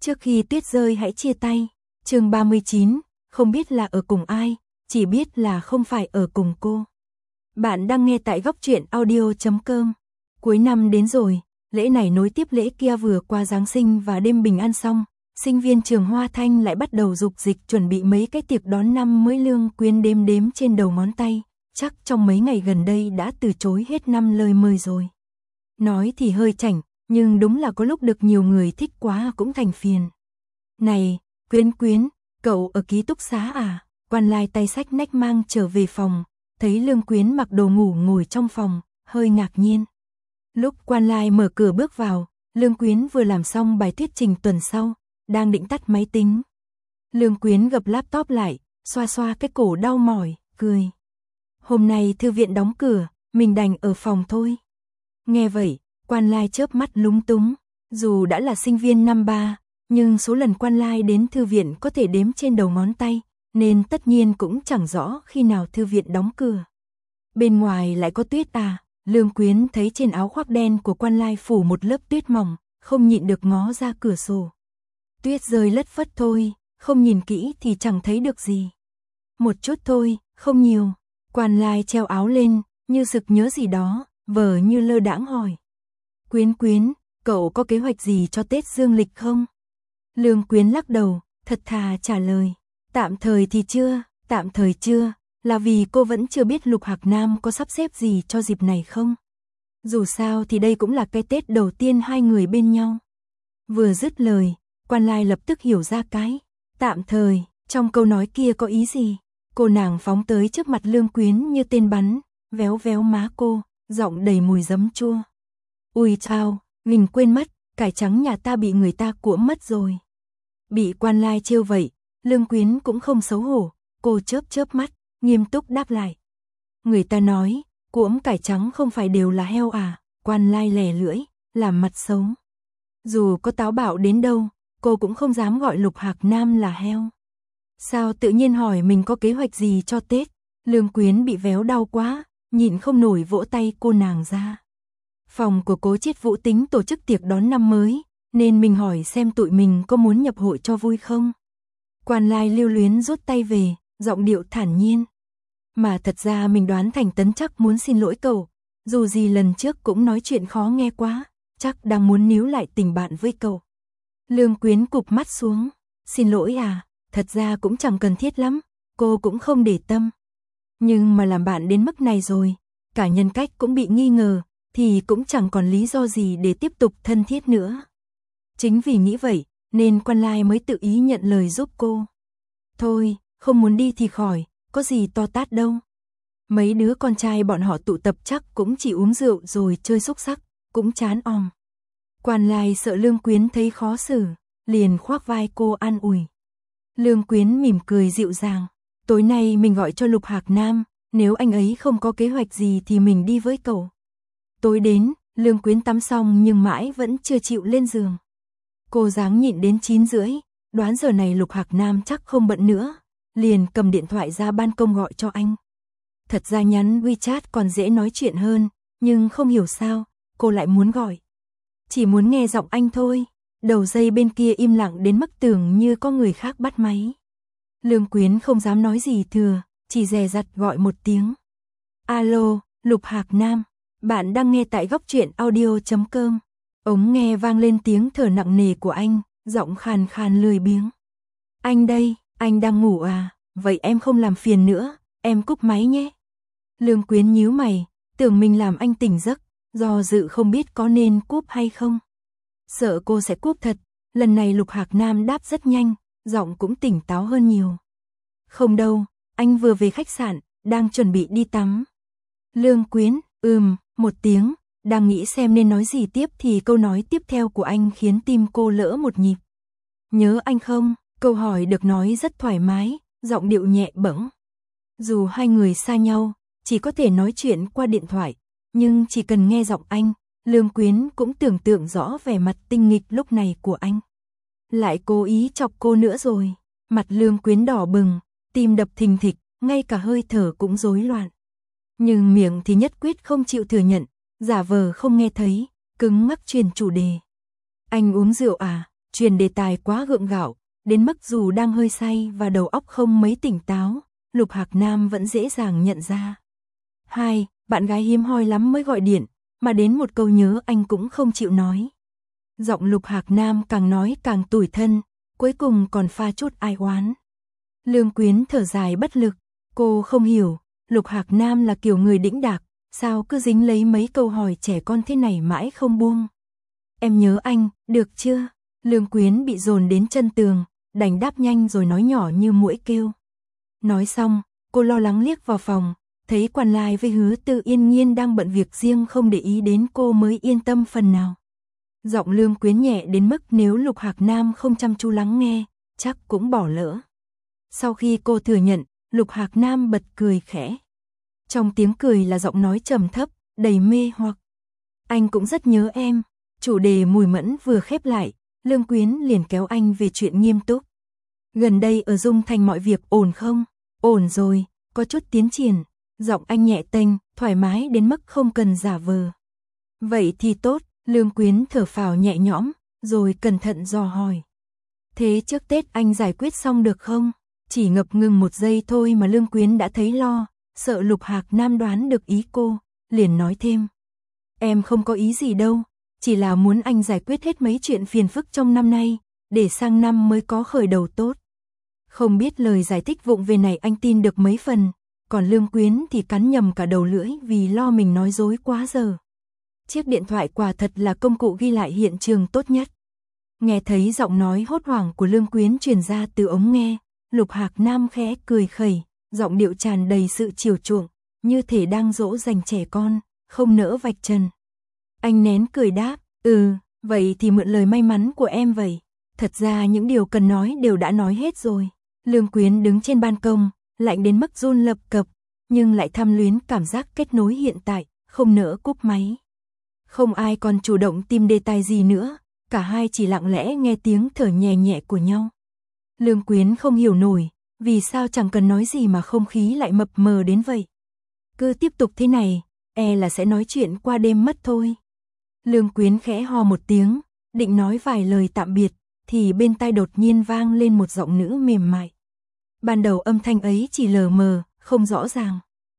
Trước khi tuyết rơi hãy chia tay. Chương 39, không biết là ở cùng ai, chỉ biết là không phải ở cùng cô. Bạn đang nghe tại góc truyện audio.com. Cuối năm đến rồi, lễ này nối tiếp lễ kia, vừa qua Giáng sinh và đêm bình an xong, sinh viên trường Hoa Thanh lại bắt đầu dục dịch chuẩn bị mấy cái tiệc đón năm mới. Lương Quyến đếm đếm trên đầu ngón tay, chắc trong mấy ngày gần đây đã từ chối hết 5 lời mời rồi. Nói thì hơi chảnh, nhưng đúng là có lúc được nhiều người thích quá cũng thành phiền. Này, Quyến, cậu ở ký túc xá à? Quan Lai tay xách nách mang trở về phòng, thấy Lương Quyến mặc đồ ngủ ngồi trong phòng, hơi ngạc nhiên. Lúc Quan Lai mở cửa bước vào, Lương Quyến vừa làm xong bài thuyết trình tuần sau, đang định tắt máy tính. Lương Quyến gập laptop lại, xoa xoa cái cổ đau mỏi, cười. Hôm nay thư viện đóng cửa, mình đành ở phòng thôi. Nghe vậy, Quan Lai chớp mắt lúng túng. Dù đã là sinh viên năm 3, nhưng số lần Quan Lai đến thư viện có thể đếm trên đầu ngón tay, nên tất nhiên cũng chẳng rõ khi nào thư viện đóng cửa. Bên ngoài lại có tuyết à? Lương Quyến thấy trên áo khoác đen của Quan Lai phủ một lớp tuyết mỏng, không nhịn được ngó ra cửa sổ. Tuyết rơi lất phất thôi, không nhìn kỹ thì chẳng thấy được gì. Một chút thôi, không nhiều. Quan Lai treo áo lên, như sực nhớ gì đó, vờ như lơ đãng hỏi. Quyến, cậu có kế hoạch gì cho Tết dương lịch không? Lương Quyến lắc đầu, thật thà trả lời. Tạm thời thì chưa, là vì cô vẫn chưa biết Lục Hạc Nam có sắp xếp gì cho dịp này không. Dù sao thì đây cũng là cái Tết đầu tiên hai người bên nhau. Vừa dứt lời, Quan Lai lập tức hiểu ra cái tạm thời trong câu nói kia có ý gì. Cô nàng phóng tới trước mặt Lương Quyến như tên bắn, véo véo má cô, giọng đầy mùi giấm chua. Ui chao, mình quên mất, cải trắng nhà ta bị người ta cuỗm mất rồi. Bị Quan Lai trêu vậy, Lương Quyến cũng không xấu hổ, cô chớp mắt, nghiêm túc đáp lại. Người ta nói, cuỗm cải trắng không phải đều là heo à? Quan Lai lè lưỡi, làm mặt xấu. Dù có táo bạo đến đâu, cô cũng không dám gọi Lục Hạc Nam là heo. Sao tự nhiên hỏi mình có kế hoạch gì cho Tết? Lương Quyến bị véo đau quá, nhịn không nổi vỗ tay cô nàng ra. Phòng của Cố Chiết Vũ tính tổ chức tiệc đón năm mới, nên mình hỏi xem tụi mình có muốn nhập hội cho vui không. Quan Lai lưu luyến rút tay về, giọng điệu thản nhiên. Mà thật ra mình đoán Thành Tấn chắc muốn xin lỗi cậu, dù gì lần trước cũng nói chuyện khó nghe quá, chắc đang muốn níu lại tình bạn với cậu. Lương Quyến cụp mắt xuống, xin lỗi à, thật ra cũng chẳng cần thiết lắm, cô cũng không để tâm. Nhưng mà làm bạn đến mức này rồi, cả nhân cách cũng bị nghi ngờ, thì cũng chẳng còn lý do gì để tiếp tục thân thiết nữa. Chính vì nghĩ vậy, nên Quan Lai mới tự ý nhận lời giúp cô. Thôi, không muốn đi thì khỏi, có gì to tát đâu. Mấy đứa con trai bọn họ tụ tập chắc cũng chỉ uống rượu rồi chơi xúc xắc, cũng chán òm. Quan Lai sợ Lương Quyến thấy khó xử, liền khoác vai cô an ủi. Lương Quyến mỉm cười dịu dàng. Tối nay mình gọi cho Lục Hạc Nam, nếu anh ấy không có kế hoạch gì thì mình đi với cậu. Tối đến, Lương Quyến tắm xong nhưng mãi vẫn chưa chịu lên giường. Cô ráng nhịn đến 9:30, đoán giờ này Lục Hạc Nam chắc không bận nữa, liền cầm điện thoại ra ban công gọi cho anh. Thật ra nhắn WeChat còn dễ nói chuyện hơn, nhưng không hiểu sao, cô lại muốn gọi. Chỉ muốn nghe giọng anh thôi, đầu dây bên kia im lặng đến mức tưởng như có người khác bắt máy. Lương Quyến không dám nói gì thừa, chỉ dè dặt gọi một tiếng. Alo, Lục Hạc Nam, bạn đang nghe tại góc truyện audio.com. Ống nghe vang lên tiếng thở nặng nề của anh, giọng khàn khàn lười biếng. Anh đây, anh đang ngủ à? Vậy em không làm phiền nữa, em cúp máy nhé. Lương Quyến nhíu mày, tưởng mình làm anh tỉnh giấc, do dự không biết có nên cúp hay không. Sợ cô sẽ cúp thật, lần này Lục Hạc Nam đáp rất nhanh, giọng cũng tỉnh táo hơn nhiều. Không đâu, anh vừa về khách sạn, đang chuẩn bị đi tắm. Lương Quyến, một tiếng, đang nghĩ xem nên nói gì tiếp thì câu nói tiếp theo của anh khiến tim cô lỡ một nhịp. Nhớ anh không? Câu hỏi được nói rất thoải mái, giọng điệu nhẹ bẫng. Dù hai người xa nhau, chỉ có thể nói chuyện qua điện thoại, nhưng chỉ cần nghe giọng anh, Lương Quyến cũng tưởng tượng rõ vẻ mặt tinh nghịch lúc này của anh. Lại cố ý chọc cô nữa rồi. Mặt Lương Quyến đỏ bừng, tim đập thình thịch, ngay cả hơi thở cũng rối loạn. Nhưng miệng thì nhất quyết không chịu thừa nhận, giả vờ không nghe thấy, cứng ngắc truyền chủ đề. Anh uống rượu à? truyền đề tài quá gượng gạo, đến mức dù đang hơi say và đầu óc không mấy tỉnh táo, Lục Hạc Nam vẫn dễ dàng nhận ra. 2. Bạn gái hiếm hoi lắm mới gọi điện, mà đến một câu nhớ anh cũng không chịu nói. Giọng Lục Hạc Nam càng nói càng tủi thân, cuối cùng còn pha chút ai oán. Lương Quyến thở dài bất lực, cô không hiểu, Lục Hạc Nam là kiểu người đĩnh đạc, sao cứ dính lấy mấy câu hỏi trẻ con thế này mãi không buông. Em nhớ anh, được chưa? Lương Quyến bị dồn đến chân tường, đành đáp nhanh rồi nói nhỏ như muỗi kêu. Nói xong, cô lo lắng liếc vào phòng, thấy Quan Lai với Hứa Tư yên nhiên đang bận việc riêng không để ý đến cô mới yên tâm phần nào. Giọng Lương Quyến nhẹ đến mức nếu Lục Hạc Nam không chăm chú lắng nghe, chắc cũng bỏ lỡ. Sau khi cô thừa nhận, Lục Hạc Nam bật cười khẽ. Trong tiếng cười là giọng nói trầm thấp, đầy mê hoặc. Anh cũng rất nhớ em. Chủ đề mùi mẫn vừa khép lại, Lương Quyến liền kéo anh về chuyện nghiêm túc. Gần đây ở Dung Thành mọi việc ổn không? Ổn rồi, có chút tiến triển. Giọng anh nhẹ tênh, thoải mái đến mức không cần giả vờ. Vậy thì tốt, Lương Quyến thở phào nhẹ nhõm, rồi cẩn thận dò hỏi. Thế trước Tết anh giải quyết xong được không? Chỉ ngập ngừng một giây thôi mà Lương Quyến đã thấy lo, sợ Lục Hạc Nam đoán được ý cô, liền nói thêm. Em không có ý gì đâu, chỉ là muốn anh giải quyết hết mấy chuyện phiền phức trong năm nay, để sang năm mới có khởi đầu tốt. Không biết lời giải thích vụng về này anh tin được mấy phần, còn Lương Quyến thì cắn nhầm cả đầu lưỡi vì lo mình nói dối quá giờ. Chiếc điện thoại quả thật là công cụ ghi lại hiện trường tốt nhất. Nghe thấy giọng nói hốt hoảng của Lương Quyến truyền ra từ ống nghe, Lục Hạc Nam khẽ cười khẩy, giọng điệu tràn đầy sự chiều chuộng, như thể đang dỗ dành trẻ con, không nỡ vạch trần. Anh nén cười đáp, vậy thì mượn lời may mắn của em vậy. Thật ra những điều cần nói đều đã nói hết rồi. Lương Quyến đứng trên ban công, lạnh đến mức run lập cập, nhưng lại tham luyến cảm giác kết nối hiện tại, không nỡ cúp máy. Không ai còn chủ động tìm đề tài gì nữa, cả hai chỉ lặng lẽ nghe tiếng thở nhẹ nhẹ của nhau. Lương Quyến không hiểu nổi, vì sao chẳng cần nói gì mà không khí lại mập mờ đến vậy. Cứ tiếp tục thế này, e là sẽ nói chuyện qua đêm mất thôi. Lương Quyến khẽ ho một tiếng, định nói vài lời tạm biệt, thì bên tai đột nhiên vang lên một giọng nữ mềm mại. Ban đầu âm thanh ấy chỉ lờ mờ, không rõ ràng.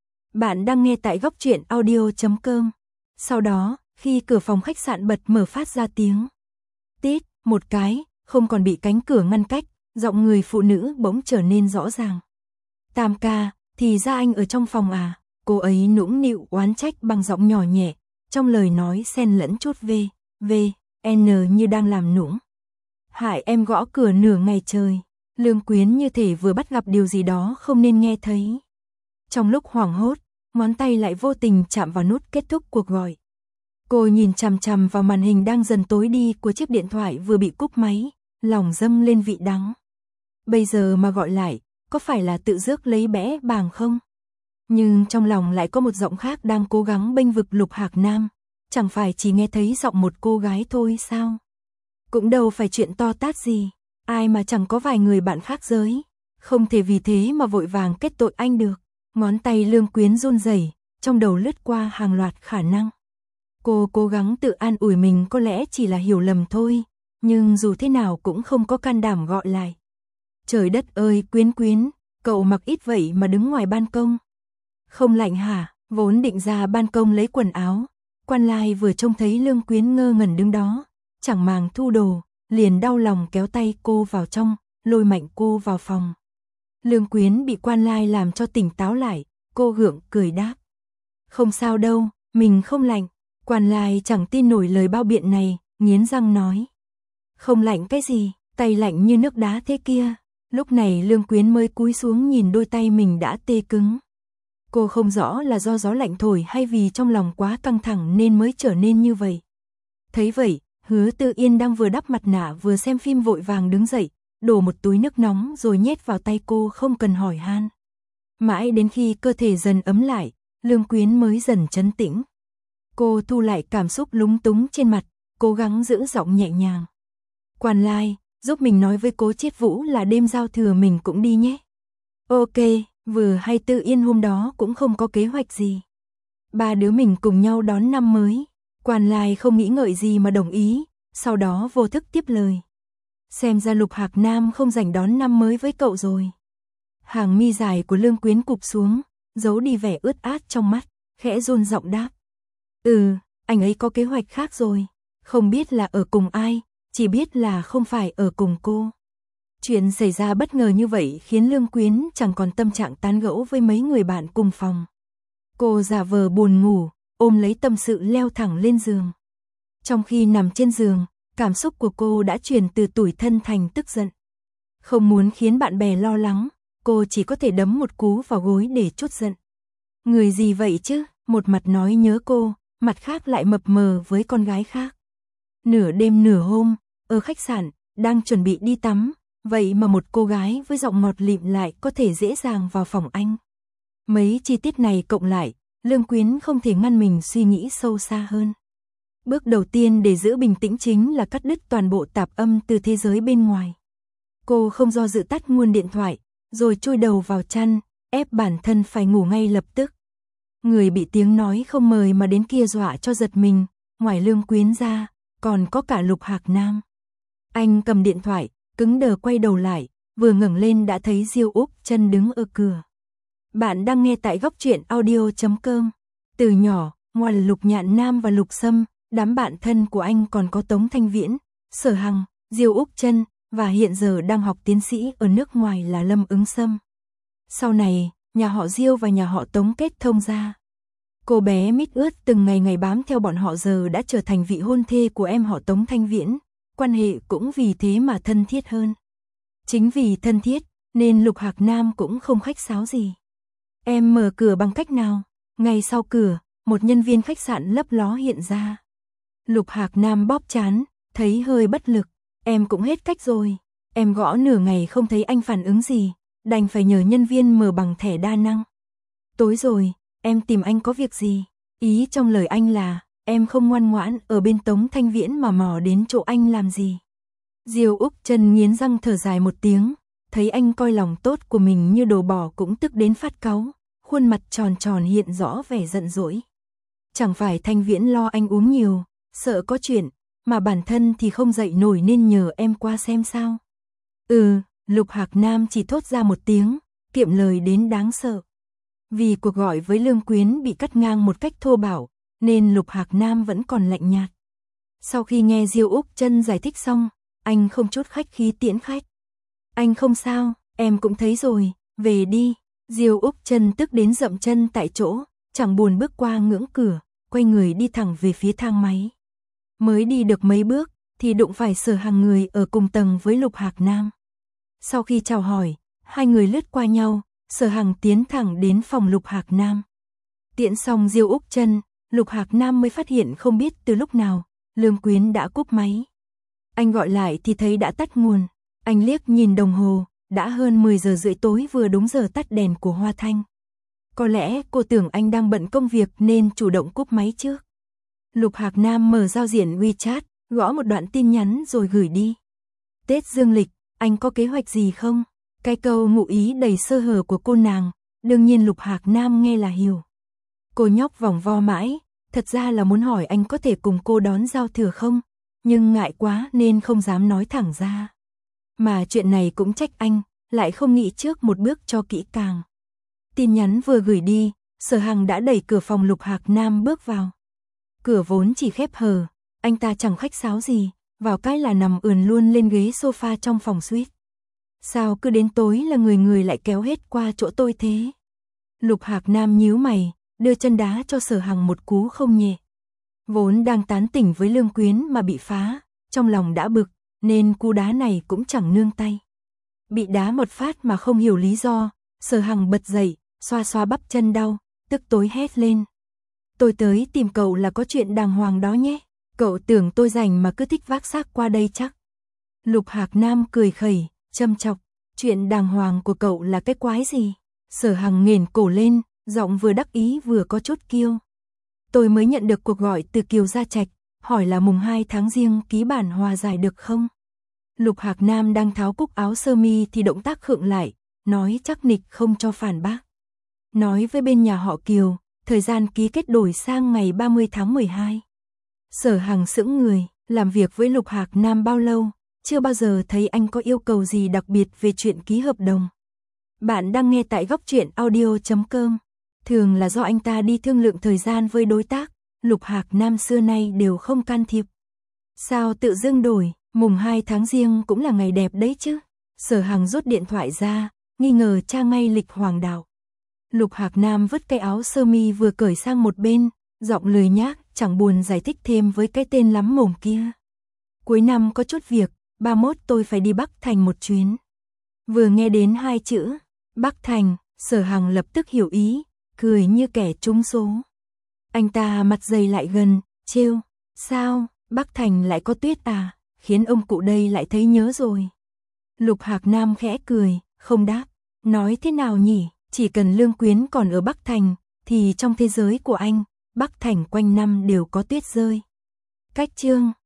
Bạn đang nghe tại góc truyện audio.com. Sau đó, khi cửa phòng khách sạn bật mở phát ra tiếng tít, một cái, không còn bị cánh cửa ngăn cách, giọng người phụ nữ bỗng trở nên rõ ràng. Tam ca, thì ra anh ở trong phòng à? Cô ấy nũng nịu oán trách bằng giọng nhỏ nhẹ, trong lời nói xen lẫn chút n như đang làm nũng. Hại em gõ cửa nửa ngày trời. Lương Quyến như thể vừa bắt gặp điều gì đó không nên nghe thấy. Trong lúc hoảng hốt, ngón tay lại vô tình chạm vào nút kết thúc cuộc gọi. Cô nhìn chằm chằm vào màn hình đang dần tối đi của chiếc điện thoại vừa bị cúp máy, lòng dâng lên vị đắng. Bây giờ mà gọi lại, có phải là tự rước lấy bẽ bàng không? Nhưng trong lòng lại có một giọng khác đang cố gắng bênh vực Lục Hạc Nam, chẳng phải chỉ nghe thấy giọng một cô gái thôi sao? Cũng đâu phải chuyện to tát gì, ai mà chẳng có vài người bạn khác giới, không thể vì thế mà vội vàng kết tội anh được. Ngón tay Lương Quyến run rẩy, trong đầu lướt qua hàng loạt khả năng. Cô cố gắng tự an ủi mình có lẽ chỉ là hiểu lầm thôi, nhưng dù thế nào cũng không có can đảm gọi lại. Trời đất ơi Quyến Quyến, cậu mặc ít vậy mà đứng ngoài ban công. Không lạnh hả? Vốn định ra ban công lấy quần áo, Quan Lai vừa trông thấy Lương Quyến ngơ ngẩn đứng đó, chẳng màng thu đồ, liền đau lòng kéo tay cô vào trong, lôi mạnh cô vào phòng. Lương Quyến bị Quan Lai làm cho tỉnh táo lại, cô gượng cười đáp. Không sao đâu, mình không lạnh. Quan Lai chẳng tin nổi lời bao biện này, nghiến răng nói. Không lạnh cái gì, tay lạnh như nước đá thế kia. Lúc này Lương Quyến mới cúi xuống nhìn đôi tay mình đã tê cứng. Cô không rõ là do gió lạnh thổi hay vì trong lòng quá căng thẳng nên mới trở nên như vậy. Thấy vậy, Hứa Tư Yên đang vừa đắp mặt nạ vừa xem phim vội vàng đứng dậy, đổ một túi nước nóng rồi nhét vào tay cô không cần hỏi han. Mãi đến khi cơ thể dần ấm lại, Lương Quyến mới dần trấn tĩnh. Cô thu lại cảm xúc lúng túng trên mặt, cố gắng giữ giọng nhẹ nhàng. Quan Lai, giúp mình nói với Cố Chiết Vũ là đêm giao thừa mình cũng đi nhé. Ok, vừa hay Tư Yên hôm đó cũng không có kế hoạch gì. Ba đứa mình cùng nhau đón năm mới. Quan Lai không nghĩ ngợi gì mà đồng ý, sau đó vô thức tiếp lời. Xem ra Lục Hạc Nam không rảnh đón năm mới với cậu rồi. Hàng mi dài của Lương Quyến cụp xuống, giấu đi vẻ ướt át trong mắt, khẽ run giọng đáp. Anh ấy có kế hoạch khác rồi. Không biết là ở cùng ai, chỉ biết là không phải ở cùng cô. Chuyện xảy ra bất ngờ như vậy khiến Lương Quyến chẳng còn tâm trạng tán gẫu với mấy người bạn cùng phòng. Cô giả vờ buồn ngủ, ôm lấy tâm sự leo thẳng lên giường. Trong khi nằm trên giường, cảm xúc của cô đã chuyển từ tủi thân thành tức giận. Không muốn khiến bạn bè lo lắng, cô chỉ có thể đấm một cú vào gối để trút giận. Người gì vậy chứ, một mặt nói nhớ cô, mặt khác lại mập mờ với con gái khác. Nửa đêm nửa hôm, ở khách sạn, đang chuẩn bị đi tắm, vậy mà một cô gái với giọng ngọt lịm lại có thể dễ dàng vào phòng anh. Mấy chi tiết này cộng lại, Lương Quyến không thể ngăn mình suy nghĩ sâu xa hơn. Bước đầu tiên để giữ bình tĩnh chính là cắt đứt toàn bộ tạp âm từ thế giới bên ngoài. Cô không do dự tắt nguồn điện thoại, rồi chui đầu vào chăn, ép bản thân phải ngủ ngay lập tức. Người bị tiếng nói không mời mà đến kia dọa cho giật mình, ngoài Lương Quyến ra, còn có cả Lục Hạc Nam. Anh cầm điện thoại, cứng đờ quay đầu lại, vừa ngẩng lên đã thấy Diêu Úc Chân đứng ở cửa. Bạn đang nghe tại góc truyện audio.com. Từ nhỏ, ngoài Lục Nhạn Nam và Lục Sâm, đám bạn thân của anh còn có Tống Thanh Viễn, Sở Hằng, Diêu Úc Chân, và hiện giờ đang học tiến sĩ ở nước ngoài là Lâm Ứng Sâm. Sau này, nhà họ Diêu và nhà họ Tống kết thông ra. Cô bé mít ướt từng ngày bám theo bọn họ giờ đã trở thành vị hôn thê của em họ Tống Thanh Viễn, quan hệ cũng vì thế mà thân thiết hơn. Chính vì thân thiết, nên Lục Hạc Nam cũng không khách sáo gì. Em mở cửa bằng cách nào? Ngay sau cửa, một nhân viên khách sạn lấp ló hiện ra. Lục Hạc Nam bóp trán, thấy hơi bất lực. Em cũng hết cách rồi. Em gõ nửa ngày không thấy anh phản ứng gì, đành phải nhờ nhân viên mở bằng thẻ đa năng. Tối rồi, em tìm anh có việc gì? Ý trong lời anh là, em không ngoan ngoãn ở bên Tống Thanh Viễn mà mò đến chỗ anh làm gì? Diêu Úc Chân nghiến răng thở dài một tiếng, thấy anh coi lòng tốt của mình như đồ bỏ cũng tức đến phát cáu, khuôn mặt tròn tròn hiện rõ vẻ giận dỗi. Chẳng phải Thanh Viễn lo anh uống nhiều, sợ có chuyện, mà bản thân thì không dậy nổi nên nhờ em qua xem sao. Lục Hạc Nam chỉ thốt ra một tiếng, kiệm lời đến đáng sợ. Vì cuộc gọi với Lương Quyến bị cắt ngang một cách thô bạo, nên Lục Hạc Nam vẫn còn lạnh nhạt. Sau khi nghe Diêu Úc Chân giải thích xong, anh không chút khách khí tiễn khách. Anh không sao, em cũng thấy rồi, về đi. Diêu Úc Chân tức đến dậm chân tại chỗ, chẳng buồn bước qua ngưỡng cửa, quay người đi thẳng về phía thang máy. Mới đi được mấy bước, thì đụng phải Sở Hằng người ở cùng tầng với Lục Hạc Nam. Sau khi chào hỏi, hai người lướt qua nhau, Sở Hằng tiến thẳng đến phòng Lục Hạc Nam. Tiễn xong Diêu Úc Chân, Lục Hạc Nam mới phát hiện không biết từ lúc nào, Lương Quyến đã cúp máy. Anh gọi lại thì thấy đã tắt nguồn. Anh liếc nhìn đồng hồ, đã hơn 10 giờ rưỡi tối, vừa đúng giờ tắt đèn của Hoa Thanh. Có lẽ cô tưởng anh đang bận công việc nên chủ động cúp máy trước. Lục Hạc Nam mở giao diện WeChat, gõ một đoạn tin nhắn rồi gửi đi. Tết dương lịch, anh có kế hoạch gì không? Cái câu ngụ ý đầy sơ hở của cô nàng, đương nhiên Lục Hạc Nam nghe là hiểu. Cô nhóc vòng vo mãi, thật ra là muốn hỏi anh có thể cùng cô đón giao thừa không, nhưng ngại quá nên không dám nói thẳng ra. Mà chuyện này cũng trách anh, lại không nghĩ trước một bước cho kỹ càng. Tin nhắn vừa gửi đi, Sở Hằng đã đẩy cửa phòng Lục Hạc Nam bước vào. Cửa vốn chỉ khép hờ, anh ta chẳng khách sáo gì, vào cái là nằm ườn luôn lên ghế sofa trong phòng suite. Sao cứ đến tối là người người lại kéo hết qua chỗ tôi thế? Lục Hạc Nam nhíu mày, đưa chân đá cho Sở Hằng một cú không nhẹ. Vốn đang tán tỉnh với Lương Quyến mà bị phá, trong lòng đã bực, nên cú đá này cũng chẳng nương tay. Bị đá một phát mà không hiểu lý do, Sở Hằng bật dậy, xoa xoa bắp chân đau, tức tối hét lên. Tôi tới tìm cậu là có chuyện đàng hoàng đó nhé, cậu tưởng tôi rảnh mà cứ thích vác xác qua đây chắc. Lục Hạc Nam cười khẩy, châm chọc, chuyện đàng hoàng của cậu là cái quái gì? Sở Hằng nghển cổ lên, giọng vừa đắc ý vừa có chút kiêu. Tôi mới nhận được cuộc gọi từ Kiều Gia Trạch, hỏi là mùng 2 tháng Giêng ký bản hòa giải được không? Lục Hạc Nam đang tháo cúc áo sơ mi thì động tác khựng lại, nói chắc nịch không cho phản bác. Nói với bên nhà họ Kiều, thời gian ký kết đổi sang ngày 30 tháng 12. Sở Hằng sững người, làm việc với Lục Hạc Nam bao lâu, chưa bao giờ thấy anh có yêu cầu gì đặc biệt về chuyện ký hợp đồng. Bạn đang nghe tại góc truyện audio.com. Thường là do anh ta đi thương lượng thời gian với đối tác, Lục Hạc Nam xưa nay đều không can thiệp. Sao tự dưng đổi, mùng 2 tháng Giêng cũng là ngày đẹp đấy chứ. Sở Hằng rút điện thoại ra, nghi ngờ tra ngay lịch hoàng đạo. Lục Hạc Nam vứt cái áo sơ mi vừa cởi sang một bên, giọng lười nhác, chẳng buồn giải thích thêm với cái tên lắm mồm kia. Cuối năm có chút việc, 31 tôi phải đi Bắc Thành một chuyến. Vừa nghe đến hai chữ Bắc Thành, Sở Hằng lập tức hiểu ý, cười như kẻ trúng số. Anh ta mặt dày lại gần, trêu, sao, Bắc Thành lại có tuyết à, khiến ông cụ đây lại thấy nhớ rồi. Lục Hạc Nam khẽ cười, không đáp, nói thế nào nhỉ, chỉ cần Lương Quyến còn ở Bắc Thành, thì trong thế giới của anh, Bắc Thành quanh năm đều có tuyết rơi. Cách chương